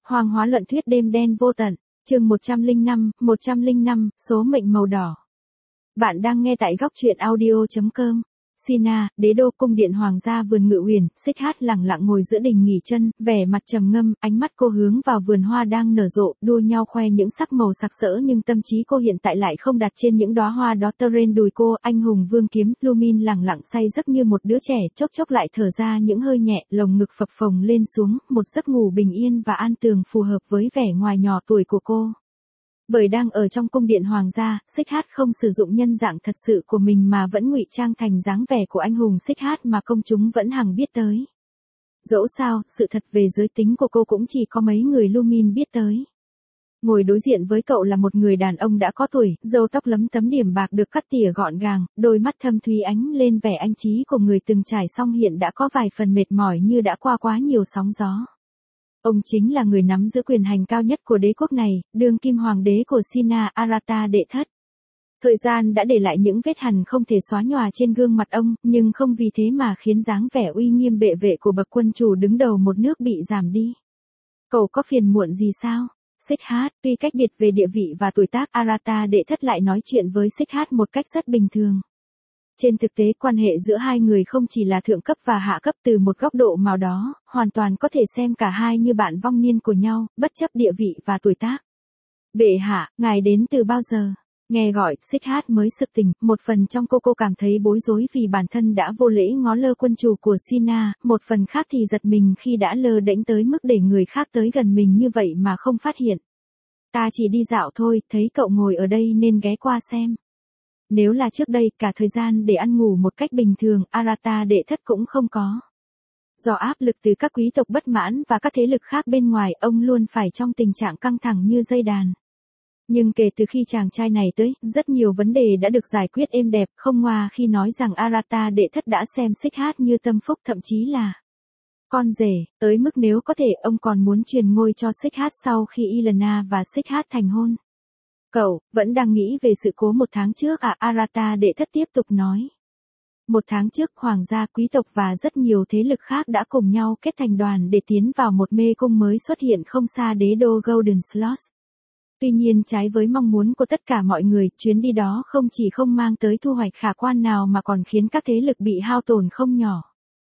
Hoang hóa luận thuyết đêm đen vô tận, chương 105, số mệnh màu đỏ. Bạn đang nghe tại góc truyện audio.com. Sina, đế đô cung điện hoàng gia vườn Ngự Uyển, Xích Hát lẳng lặng ngồi giữa đình nghỉ chân, vẻ mặt trầm ngâm, ánh mắt cô hướng vào vườn hoa đang nở rộ, đua nhau khoe những sắc màu sặc sỡ, nhưng tâm trí cô hiện tại lại không đặt trên những đóa hoa đó. Trên đùi cô, anh hùng vương kiếm, Lumin lẳng lặng say giấc như một đứa trẻ, chốc chốc lại thở ra những hơi nhẹ, lồng ngực phập phồng lên xuống, một giấc ngủ bình yên và an tường phù hợp với vẻ ngoài nhỏ tuổi của cô. Bởi đang ở trong cung điện hoàng gia, Xích Hát không sử dụng nhân dạng thật sự của mình mà vẫn ngụy trang thành dáng vẻ của anh hùng Xích Hát mà công chúng vẫn hằng biết tới. Dẫu sao, sự thật về giới tính của cô cũng chỉ có mấy người Lumin biết tới. Ngồi đối diện với cậu là một người đàn ông đã có tuổi, râu tóc lấm tấm điểm bạc được cắt tỉa gọn gàng, đôi mắt thâm thúy ánh lên vẻ anh trí của người từng trải xong hiện đã có vài phần mệt mỏi như đã qua quá nhiều sóng gió. Ông chính là người nắm giữ quyền hành cao nhất của đế quốc này, đương kim hoàng đế của Sina, Arata đệ thất. Thời gian đã để lại những vết hằn không thể xóa nhòa trên gương mặt ông, nhưng không vì thế mà khiến dáng vẻ uy nghiêm bệ vệ của bậc quân chủ đứng đầu một nước bị giảm đi. Cậu có phiền muộn gì sao? Xích Hát, tuy cách biệt về địa vị và tuổi tác, Arata đệ thất lại nói chuyện với Xích Hát một cách rất bình thường. Trên thực tế quan hệ giữa hai người không chỉ là thượng cấp và hạ cấp, từ một góc độ nào đó, hoàn toàn có thể xem cả hai như bạn vong niên của nhau, bất chấp địa vị và tuổi tác. Bệ hạ, ngài đến từ bao giờ? Nghe gọi, Xích Hát mới sực tỉnh, một phần trong cô cảm thấy bối rối vì bản thân đã vô lễ ngó lơ quân chủ của Sina, một phần khác thì giật mình khi đã lơ đễnh tới mức để người khác tới gần mình như vậy mà không phát hiện. Ta chỉ đi dạo thôi, thấy cậu ngồi ở đây nên ghé qua xem. Nếu là trước đây, cả thời gian để ăn ngủ một cách bình thường, Arata đệ thất cũng không có. Do áp lực từ các quý tộc bất mãn và các thế lực khác bên ngoài, ông luôn phải trong tình trạng căng thẳng như dây đàn. Nhưng kể từ khi chàng trai này tới, rất nhiều vấn đề đã được giải quyết êm đẹp, không ngoa khi nói rằng Arata đệ thất đã xem Xích Hát như tâm phúc, thậm chí là con rể, tới mức nếu có thể ông còn muốn truyền ngôi cho Xích Hát sau khi Ilana và Xích Hát thành hôn. Cậu, vẫn đang nghĩ về sự cố một tháng trước à? Arata đệ thất tiếp tục nói. Một tháng trước, hoàng gia, quý tộc và rất nhiều thế lực khác đã cùng nhau kết thành đoàn để tiến vào một mê cung mới xuất hiện không xa đế đô Golden Slots. Tuy nhiên trái với mong muốn của tất cả mọi người, chuyến đi đó không chỉ không mang tới thu hoạch khả quan nào mà còn khiến các thế lực bị hao tổn không nhỏ.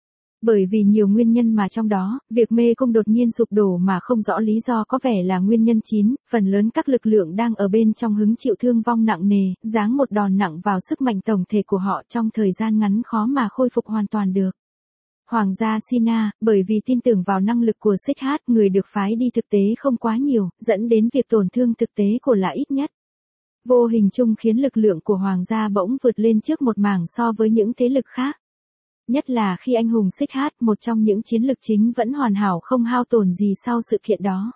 Bởi vì nhiều nguyên nhân mà trong đó, việc mê cung đột nhiên sụp đổ mà không rõ lý do có vẻ là nguyên nhân chính, phần lớn các lực lượng đang ở bên trong hứng chịu thương vong nặng nề, giáng một đòn nặng vào sức mạnh tổng thể của họ trong thời gian ngắn khó mà khôi phục hoàn toàn được. Hoàng gia Sina, bởi vì tin tưởng vào năng lực của Xích Hát, người được phái đi thực tế không quá nhiều, dẫn đến việc tổn thương thực tế của là ít nhất. Vô hình chung khiến lực lượng của hoàng gia bỗng vượt lên trước một mảng so với những thế lực khác. Nhất là khi anh hùng Xích Hát, một trong những chiến lực chính vẫn hoàn hảo không hao tổn gì sau sự kiện đó.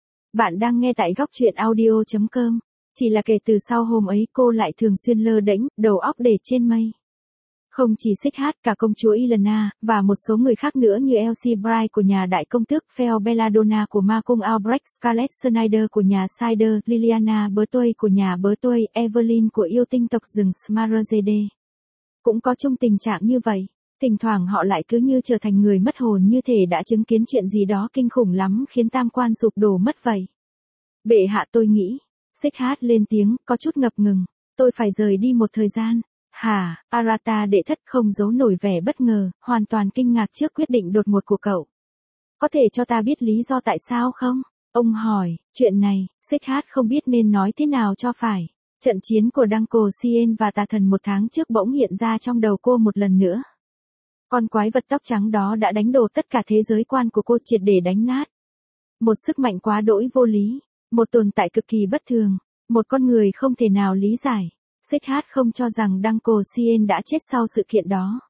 Bạn đang nghe tại góc truyện audio.com. Chỉ là kể từ sau hôm ấy cô lại thường xuyên lơ đễnh, đầu óc để trên mây. Không chỉ Xích Hát, cả công chúa Ilana, và một số người khác nữa như Elsie Bright của nhà đại công tước, Fel Belladonna của ma cung Albrecht, Scarlett Snyder của nhà Sider, Liliana Bertoy của nhà Bertoy, Evelyn của yêu tinh tộc rừng Smaragde. Cũng có chung tình trạng như vậy. Thỉnh thoảng họ lại cứ như trở thành người mất hồn, như thể đã chứng kiến chuyện gì đó kinh khủng lắm khiến tam quan sụp đổ mất vậy. Bệ hạ, tôi nghĩ. Xích Hát lên tiếng, có chút ngập ngừng. Tôi phải rời đi một thời gian. Hả? Arata đệ thất không giấu nổi vẻ bất ngờ, hoàn toàn kinh ngạc trước quyết định đột ngột của cậu. Có thể cho ta biết lý do tại sao không? Ông hỏi, chuyện này, Xích Hát không biết nên nói thế nào cho phải. Trận chiến của Danko Sien và tà thần một tháng trước bỗng hiện ra trong đầu cô một lần nữa. Con quái vật tóc trắng đó đã đánh đổ tất cả thế giới quan của cô, triệt để đánh nát. Một sức mạnh quá đỗi vô lý, một tồn tại cực kỳ bất thường, một con người không thể nào lý giải. Xích Hát không cho rằng Danko Sien đã chết sau sự kiện đó.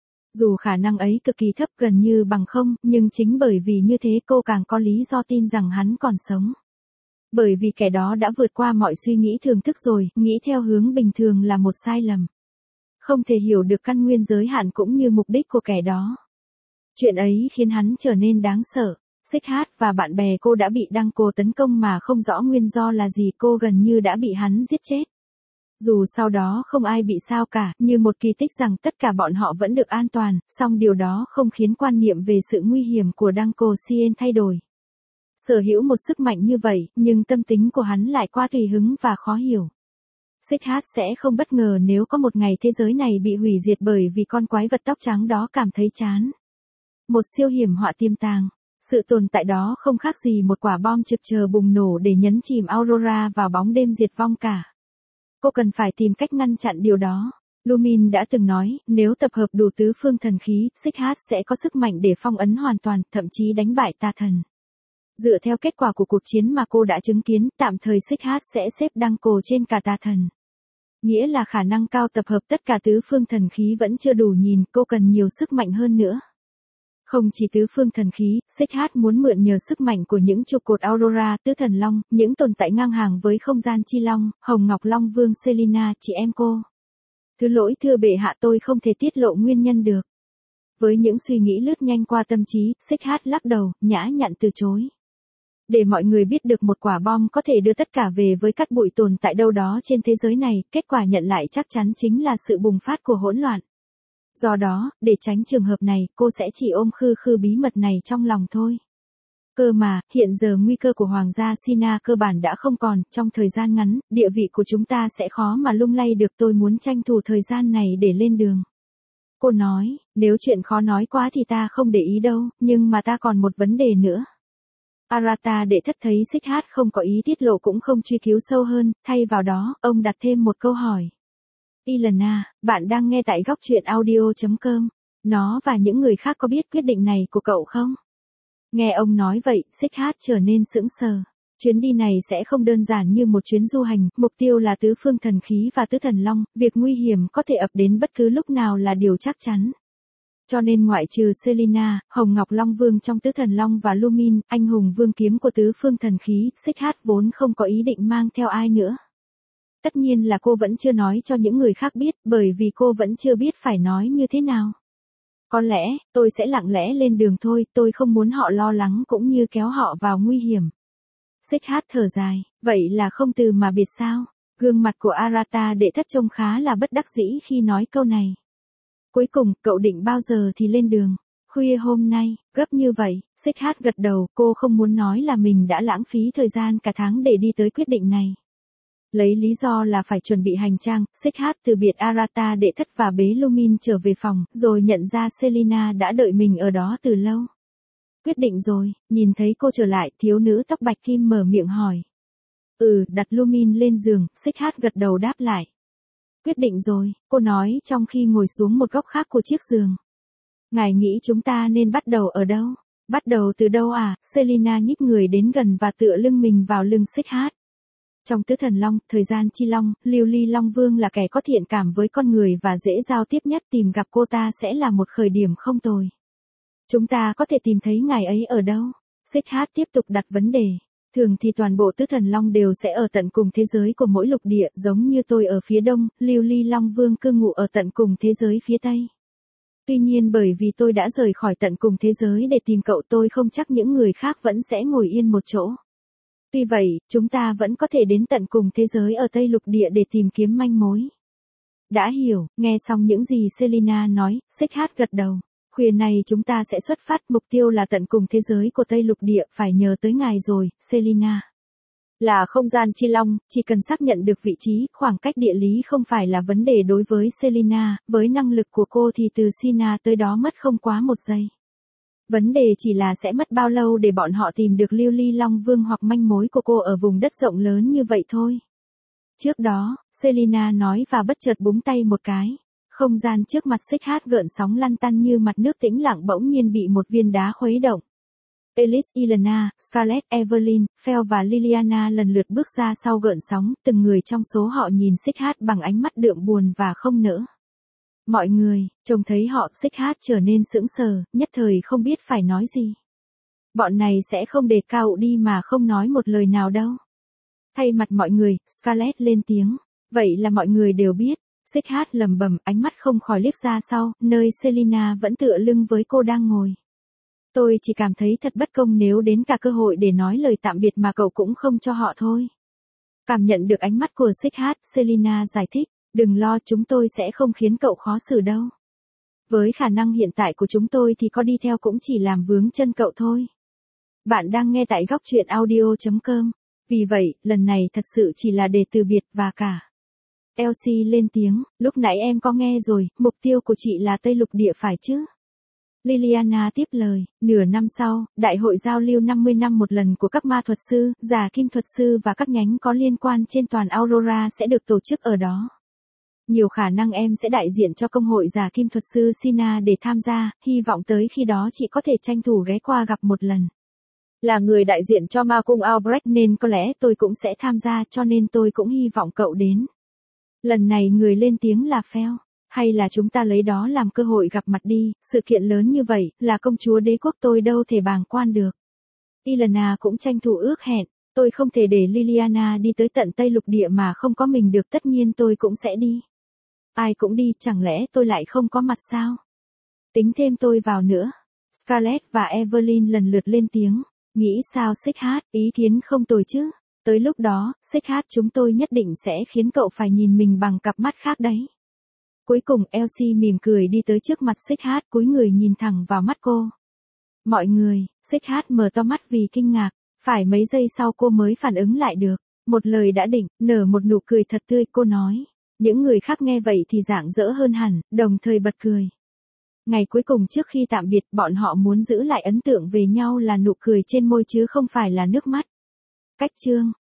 Dù khả năng ấy cực kỳ thấp, gần như bằng không, nhưng chính bởi vì như thế cô càng có lý do tin rằng hắn còn sống. Bởi vì kẻ đó đã vượt qua mọi suy nghĩ thường thức rồi, nghĩ theo hướng bình thường là một sai lầm. Không thể hiểu được căn nguyên giới hạn cũng như mục đích của kẻ đó. Chuyện ấy khiến hắn trở nên đáng sợ. Xích Hát và bạn bè cô đã bị Danko tấn công mà không rõ nguyên do là gì, cô gần như đã bị hắn giết chết. Dù sau đó không ai bị sao cả, như một kỳ tích rằng tất cả bọn họ vẫn được an toàn, song điều đó không khiến quan niệm về sự nguy hiểm của Danko Sien thay đổi. Sở hữu một sức mạnh như vậy, nhưng tâm tính của hắn lại quá tùy hứng và khó hiểu. Xích Hát sẽ không bất ngờ nếu có một ngày thế giới này bị hủy diệt bởi vì con quái vật tóc trắng đó cảm thấy chán. Một siêu hiểm họa tiềm tàng. Sự tồn tại đó không khác gì một quả bom trực chờ bùng nổ để nhấn chìm Aurora vào bóng đêm diệt vong cả. Cô cần phải tìm cách ngăn chặn điều đó. Lumin đã từng nói, nếu tập hợp đủ tứ phương thần khí, Xích Hát sẽ có sức mạnh để phong ấn hoàn toàn, thậm chí đánh bại tà thần. Dựa theo kết quả của cuộc chiến mà cô đã chứng kiến, tạm thời Xích Hát sẽ xếp đăng cồ trên cả tà thần. Nghĩa là khả năng cao tập hợp tất cả tứ phương thần khí vẫn chưa đủ nhìn, cô cần nhiều sức mạnh hơn nữa. Không chỉ tứ phương thần khí, Xích Hát muốn mượn nhờ sức mạnh của những trụ cột Aurora, tứ thần long, những tồn tại ngang hàng với không gian chi long, Hồng Ngọc Long Vương Selina, chị em cô. Thứ lỗi thưa bệ hạ, tôi không thể tiết lộ nguyên nhân được. Với những suy nghĩ lướt nhanh qua tâm trí, Xích Hát lắc đầu, nhã nhặn từ chối. Để mọi người biết được một quả bom có thể đưa tất cả về với cát bụi tồn tại đâu đó trên thế giới này, kết quả nhận lại chắc chắn chính là sự bùng phát của hỗn loạn. Do đó, để tránh trường hợp này, cô sẽ chỉ ôm khư khư bí mật này trong lòng thôi. Cơ mà, hiện giờ nguy cơ của Hoàng gia Sina cơ bản đã không còn, trong thời gian ngắn, địa vị của chúng ta sẽ khó mà lung lay được, tôi muốn tranh thủ thời gian này để lên đường. Cô nói, nếu chuyện khó nói quá thì ta không để ý đâu, nhưng mà ta còn một vấn đề nữa. Arata đệ thất thấy Xích Hát không có ý tiết lộ cũng không truy cứu sâu hơn, thay vào đó, ông đặt thêm một câu hỏi. Ilana, bạn đang nghe tại góc truyện audio.com. Nó và những người khác có biết quyết định này của cậu không? Nghe ông nói vậy, Xích Hát trở nên sững sờ. Chuyến đi này sẽ không đơn giản như một chuyến du hành, mục tiêu là tứ phương thần khí và tứ thần long, việc nguy hiểm có thể ập đến bất cứ lúc nào là điều chắc chắn. Cho nên ngoại trừ Selina, Hồng Ngọc Long Vương trong tứ thần long và Lumin, anh hùng vương kiếm của tứ phương thần khí, Xích Hát vốn không có ý định mang theo ai nữa. Tất nhiên là cô vẫn chưa nói cho những người khác biết, bởi vì cô vẫn chưa biết phải nói như thế nào. Có lẽ, tôi sẽ lặng lẽ lên đường thôi, tôi không muốn họ lo lắng cũng như kéo họ vào nguy hiểm. Xích Hát thở dài, vậy là không từ mà biệt sao? Gương mặt của Arata đệ thất trông khá là bất đắc dĩ khi nói câu này. Cuối cùng, cậu định bao giờ thì lên đường? Khuya hôm nay, gấp như vậy, Xích Hát gật đầu, cô không muốn nói là mình đã lãng phí thời gian cả tháng để đi tới quyết định này. Lấy lý do là phải chuẩn bị hành trang, Xích Hát từ biệt Arata đệ thất và bế Lumin trở về phòng, rồi nhận ra Selina đã đợi mình ở đó từ lâu. Quyết định rồi, nhìn thấy cô trở lại, thiếu nữ tóc bạch kim mở miệng hỏi. Đặt Lumin lên giường, Xích Hát gật đầu đáp lại. Quyết định rồi, cô nói trong khi ngồi xuống một góc khác của chiếc giường. Ngài nghĩ chúng ta nên bắt đầu ở đâu? Bắt đầu từ đâu à? Selina nhích người đến gần và tựa lưng mình vào lưng Xích Hát. Trong tứ thần long, thời gian chi long, Lưu Ly Long Vương là kẻ có thiện cảm với con người và dễ giao tiếp nhất, tìm gặp cô ta sẽ là một khởi điểm không tồi. Chúng ta có thể tìm thấy ngài ấy ở đâu? Xích Hát tiếp tục đặt vấn đề. Thường thì toàn bộ tứ thần long đều sẽ ở tận cùng thế giới của mỗi lục địa, giống như tôi ở phía đông, Lưu Ly Long Vương cư ngụ ở tận cùng thế giới phía tây. Tuy nhiên bởi vì tôi đã rời khỏi tận cùng thế giới để tìm cậu, tôi không chắc những người khác vẫn sẽ ngồi yên một chỗ. Tuy vậy, chúng ta vẫn có thể đến tận cùng thế giới ở Tây Lục Địa để tìm kiếm manh mối. Đã hiểu, nghe xong những gì Selina nói, Xích Hát gật đầu. Khuya này chúng ta sẽ xuất phát, mục tiêu là tận cùng thế giới của Tây Lục Địa, phải nhờ tới ngài rồi, Selina. Là không gian chi long, chỉ cần xác nhận được vị trí, khoảng cách địa lý không phải là vấn đề đối với Selina, với năng lực của cô thì từ Sina tới đó mất không quá 1 giây. Vấn đề chỉ là sẽ mất bao lâu để bọn họ tìm được Lưu Ly Long Vương hoặc manh mối của cô ở vùng đất rộng lớn như vậy thôi. Trước đó, Selina nói và bất chợt búng tay một cái. Không gian trước mặt Xích Hát gợn sóng lăn tăn như mặt nước tĩnh lặng bỗng nhiên bị một viên đá khuấy động. Alice, Ilana, Scarlett, Evelyn, Phil và Liliana lần lượt bước ra sau gợn sóng, từng người trong số họ nhìn Xích Hát bằng ánh mắt đượm buồn và không nỡ. Mọi người, trông thấy họ, Xích Hát trở nên sững sờ, nhất thời không biết phải nói gì. Bọn này sẽ không đề cao đi mà không nói một lời nào đâu. Thay mặt mọi người, Scarlett lên tiếng. Vậy là mọi người đều biết. Xích Hát lầm bầm, ánh mắt không khỏi liếc ra sau, nơi Selina vẫn tựa lưng với cô đang ngồi. Tôi chỉ cảm thấy thật bất công nếu đến cả cơ hội để nói lời tạm biệt mà cậu cũng không cho họ thôi. Cảm nhận được ánh mắt của Xích Hát, Selina giải thích. Đừng lo, chúng tôi sẽ không khiến cậu khó xử đâu. Với khả năng hiện tại của chúng tôi thì có đi theo cũng chỉ làm vướng chân cậu thôi. Bạn đang nghe tại góc truyện audio.com. Vì vậy, lần này thật sự chỉ là để từ biệt và cả. Elsie lên tiếng, lúc nãy em có nghe rồi, mục tiêu của chị là Tây Lục Địa phải chứ? Liliana tiếp lời, nửa năm sau, đại hội giao lưu 50 năm một lần của các ma thuật sư, giả kim thuật sư và các nhánh có liên quan trên toàn Aurora sẽ được tổ chức ở đó. Nhiều khả năng em sẽ đại diện cho công hội giả kim thuật sư Sina để tham gia, hy vọng tới khi đó chị có thể tranh thủ ghé qua gặp một lần. Là người đại diện cho ma cung Albrecht nên có lẽ tôi cũng sẽ tham gia, cho nên tôi cũng hy vọng cậu đến. Lần này người lên tiếng là Phèo. Hay là chúng ta lấy đó làm cơ hội gặp mặt đi, sự kiện lớn như vậy, là công chúa đế quốc tôi đâu thể bàng quan được. Ilana cũng tranh thủ ước hẹn, tôi không thể để Liliana đi tới tận Tây Lục Địa mà không có mình được, tất nhiên tôi cũng sẽ đi. Ai cũng đi, chẳng lẽ tôi lại không có mặt sao? Tính thêm tôi vào nữa. Scarlett và Evelyn lần lượt lên tiếng, nghĩ sao Xích Hát, ý kiến không tồi chứ. Tới lúc đó, Xích Hát chúng tôi nhất định sẽ khiến cậu phải nhìn mình bằng cặp mắt khác đấy. Cuối cùng Elsie mỉm cười đi tới trước mặt Xích Hát, cúi người nhìn thẳng vào mắt cô. Mọi người, Xích Hát mở to mắt vì kinh ngạc, phải mấy giây sau cô mới phản ứng lại được. Một lời đã định, nở một nụ cười thật tươi, cô nói. Những người khác nghe vậy thì rạng rỡ hơn hẳn, đồng thời bật cười. Ngày cuối cùng trước khi tạm biệt, bọn họ muốn giữ lại ấn tượng về nhau là nụ cười trên môi chứ không phải là nước mắt. Cách chương